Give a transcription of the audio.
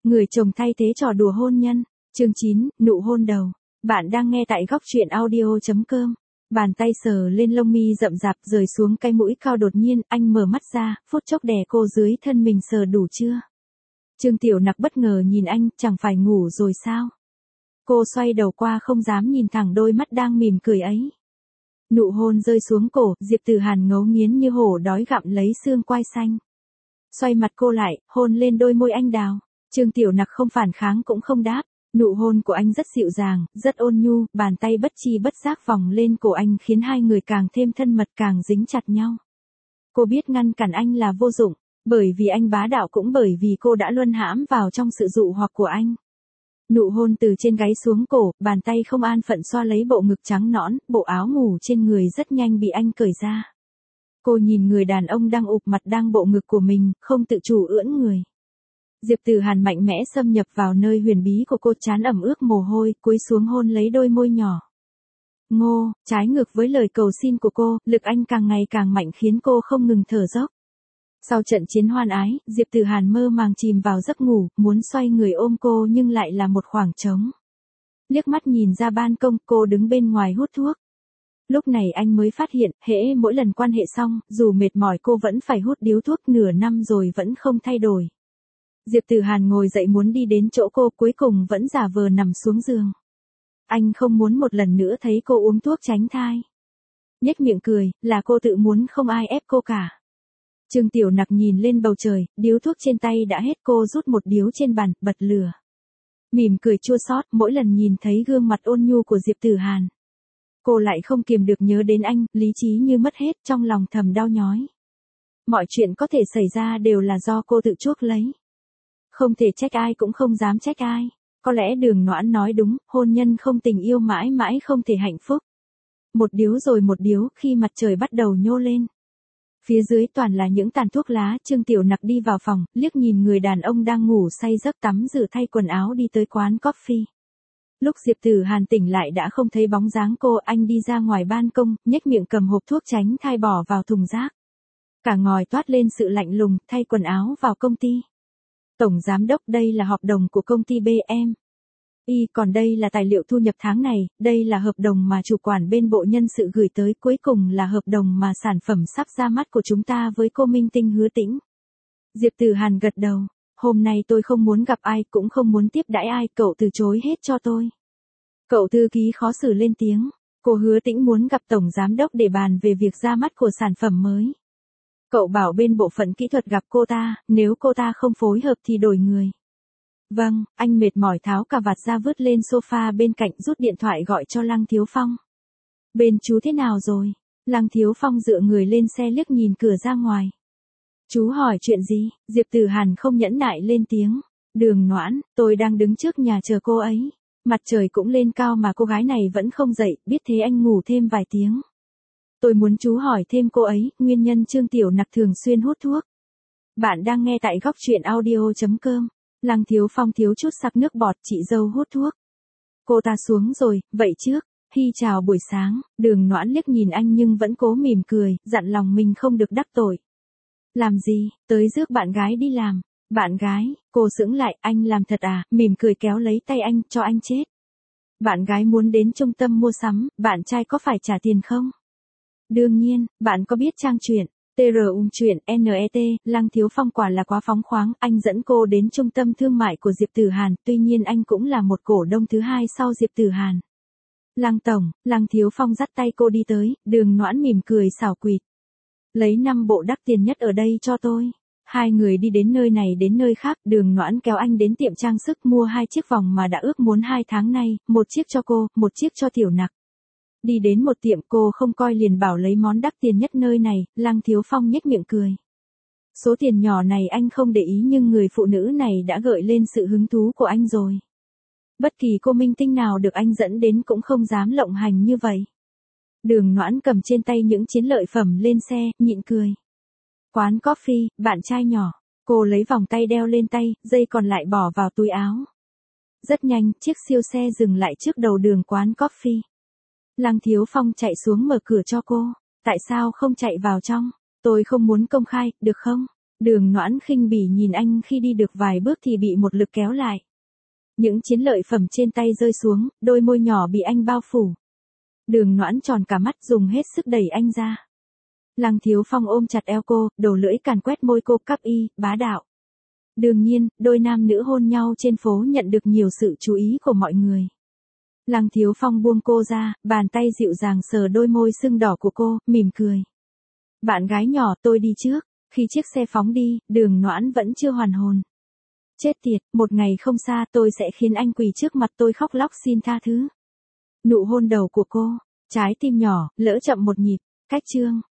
Người chồng thay thế trò đùa hôn nhân. Chương 9, nụ hôn đầu. Bạn đang nghe tại góc truyện audio.com. Bàn tay sờ lên lông mi rậm rạp rời xuống cái mũi cao đột nhiên, anh mở mắt ra, phút chốc đè cô dưới thân mình sờ đủ chưa? Trương Tiểu Nặc bất ngờ nhìn anh, chẳng phải ngủ rồi sao? Cô xoay đầu qua không dám nhìn thẳng đôi mắt đang mỉm cười ấy. Nụ hôn rơi xuống cổ, Diệp Tử Hàn ngấu nghiến như hổ đói gặm lấy xương quai xanh. Xoay mặt cô lại, hôn lên đôi môi anh đào. Trương Tiểu Nặc không phản kháng cũng không đáp. Nụ hôn của anh rất dịu dàng, rất ôn nhu, bàn tay bất chi bất giác vòng lên cổ anh khiến hai người càng thêm thân mật càng dính chặt nhau. Cô biết ngăn cản anh là vô dụng, bởi vì anh bá đạo cũng bởi vì cô đã luân hãm vào trong sự dụ hoặc của anh. Nụ hôn từ trên gáy xuống cổ, bàn tay không an phận xoa lấy bộ ngực trắng nõn, bộ áo ngủ trên người rất nhanh bị anh cởi ra. Cô nhìn người đàn ông đang ụp mặt đang bộ ngực của mình, không tự chủ ưỡn người. Diệp Tử Hàn mạnh mẽ xâm nhập vào nơi huyền bí của cô, trán ẩm ướt mồ hôi, cúi xuống hôn lấy đôi môi nhỏ. Ngô, trái ngược với lời cầu xin của cô, lực anh càng ngày càng mạnh khiến cô không ngừng thở dốc. Sau trận chiến hoan ái, Diệp Tử Hàn mơ màng chìm vào giấc ngủ, muốn xoay người ôm cô nhưng lại là một khoảng trống. Liếc mắt nhìn ra ban công, cô đứng bên ngoài hút thuốc. Lúc này anh mới phát hiện, hễ mỗi lần quan hệ xong, dù mệt mỏi cô vẫn phải hút điếu thuốc nửa năm rồi vẫn không thay đổi. Diệp Tử Hàn ngồi dậy muốn đi đến chỗ cô, cuối cùng vẫn giả vờ nằm xuống giường. Anh không muốn một lần nữa thấy cô uống thuốc tránh thai. Nhếch miệng cười, là cô tự muốn, không ai ép cô cả. Trương Tiểu Nặc nhìn lên bầu trời, điếu thuốc trên tay đã hết, cô rút một điếu trên bàn, bật lửa. Mỉm cười chua xót mỗi lần nhìn thấy gương mặt ôn nhu của Diệp Tử Hàn. Cô lại không kiềm được nhớ đến anh, lý trí như mất hết, trong lòng thầm đau nhói. Mọi chuyện có thể xảy ra đều là do cô tự chuốc lấy. Không thể trách ai cũng không dám trách ai. Có lẽ Đường Noãn nói đúng, hôn nhân không tình yêu mãi mãi không thể hạnh phúc. Một điếu rồi một điếu, khi mặt trời bắt đầu nhô lên. Phía dưới toàn là những tàn thuốc lá, Trương Tiểu Nặc đi vào phòng, liếc nhìn người đàn ông đang ngủ say giấc tắm rửa thay quần áo đi tới quán coffee. Lúc Diệp Tử Hàn tỉnh lại đã không thấy bóng dáng cô, anh đi ra ngoài ban công, nhếch miệng cầm hộp thuốc tránh thai bỏ vào thùng rác. Cả ngòi toát lên sự lạnh lùng, thay quần áo vào công ty. Tổng giám đốc, đây là hợp đồng của công ty BM. Còn đây là tài liệu thu nhập tháng này, đây là hợp đồng mà chủ quản bên bộ nhân sự gửi tới, cuối cùng là hợp đồng mà sản phẩm sắp ra mắt của chúng ta với cô minh tinh Hứa Tĩnh. Diệp Tử Hàn gật đầu, hôm nay tôi không muốn gặp ai, cũng không muốn tiếp đãi ai, cậu từ chối hết cho tôi. Cậu thư ký khó xử lên tiếng, cô Hứa Tĩnh muốn gặp tổng giám đốc để bàn về việc ra mắt của sản phẩm mới. Cậu bảo bên bộ phận kỹ thuật gặp cô ta, nếu cô ta không phối hợp thì đổi người. Vâng, anh mệt mỏi tháo cà vạt ra vứt lên sofa bên cạnh, rút điện thoại gọi cho Lăng Thiếu Phong. Bên chú thế nào rồi? Lăng Thiếu Phong dựa người lên xe liếc nhìn cửa ra ngoài. Chú hỏi chuyện gì? Diệp Tử Hàn không nhẫn nại lên tiếng. Đường Noãn, tôi đang đứng trước nhà chờ cô ấy. Mặt trời cũng lên cao mà cô gái này vẫn không dậy, biết thế anh ngủ thêm vài tiếng. Tôi muốn chú hỏi thêm cô ấy, nguyên nhân Trương Tiểu Nặc thường xuyên hút thuốc. Bạn đang nghe tại góc truyện audio.com. Lăng Thiếu Phong thiếu chút sặc nước bọt, chị dâu hút thuốc. Cô ta xuống rồi, vậy trước, Hi chào buổi sáng, Đường Noãn liếc nhìn anh nhưng vẫn cố mỉm cười, dặn lòng mình không được đắc tội. Làm gì, tới rước bạn gái đi làm. Bạn gái, cô sững lại, anh làm thật à, mỉm cười kéo lấy tay anh, cho anh chết. Bạn gái muốn đến trung tâm mua sắm, bạn trai có phải trả tiền không? Đương nhiên, bạn có biết trang truyện truyện net, Lăng Thiếu Phong quả là quá phóng khoáng, anh dẫn cô đến trung tâm thương mại của Diệp Tử Hàn, tuy nhiên anh cũng là một cổ đông thứ hai sau Diệp Tử Hàn. Lăng tổng, Lăng Thiếu Phong dắt tay cô đi tới, Đường Noãn mỉm cười xảo quyệt. Lấy 5 bộ đắt tiền nhất ở đây cho tôi. Hai người đi đến nơi này đến nơi khác, Đường Noãn kéo anh đến tiệm trang sức mua 2 chiếc vòng mà đã ước muốn 2 tháng nay, một chiếc cho cô, một chiếc cho Tiểu Nặc. Đi đến một tiệm cô không coi liền bảo lấy món đắt tiền nhất nơi này, Lăng Thiếu Phong nhếch miệng cười. Số tiền nhỏ này anh không để ý nhưng người phụ nữ này đã gợi lên sự hứng thú của anh rồi. Bất kỳ cô minh tinh nào được anh dẫn đến cũng không dám lộng hành như vậy. Đường Noãn cầm trên tay những chiến lợi phẩm lên xe, nhịn cười. Quán coffee, bạn trai nhỏ, cô lấy vòng tay đeo lên tay, dây còn lại bỏ vào túi áo. Rất nhanh, chiếc siêu xe dừng lại trước đầu đường quán coffee. Lăng Thiếu Phong chạy xuống mở cửa cho cô. Tại sao không chạy vào trong? Tôi không muốn công khai, được không? Đường Noãn khinh bỉ nhìn anh khi đi được vài bước thì bị một lực kéo lại. Những chiến lợi phẩm trên tay rơi xuống, đôi môi nhỏ bị anh bao phủ. Đường Noãn tròn cả mắt dùng hết sức đẩy anh ra. Lăng Thiếu Phong ôm chặt eo cô, đầu lưỡi càn quét môi cô cắp y, bá đạo. Đương nhiên, đôi nam nữ hôn nhau trên phố nhận được nhiều sự chú ý của mọi người. Lăng Thiếu Phong buông cô ra, bàn tay dịu dàng sờ đôi môi sưng đỏ của cô, mỉm cười. Bạn gái nhỏ, tôi đi trước. Khi chiếc xe phóng đi, Đường Noãn vẫn chưa hoàn hồn. Chết tiệt, một ngày không xa tôi sẽ khiến anh quỳ trước mặt tôi khóc lóc xin tha thứ. Nụ hôn đầu của cô, trái tim nhỏ, lỡ chậm một nhịp, cách chương.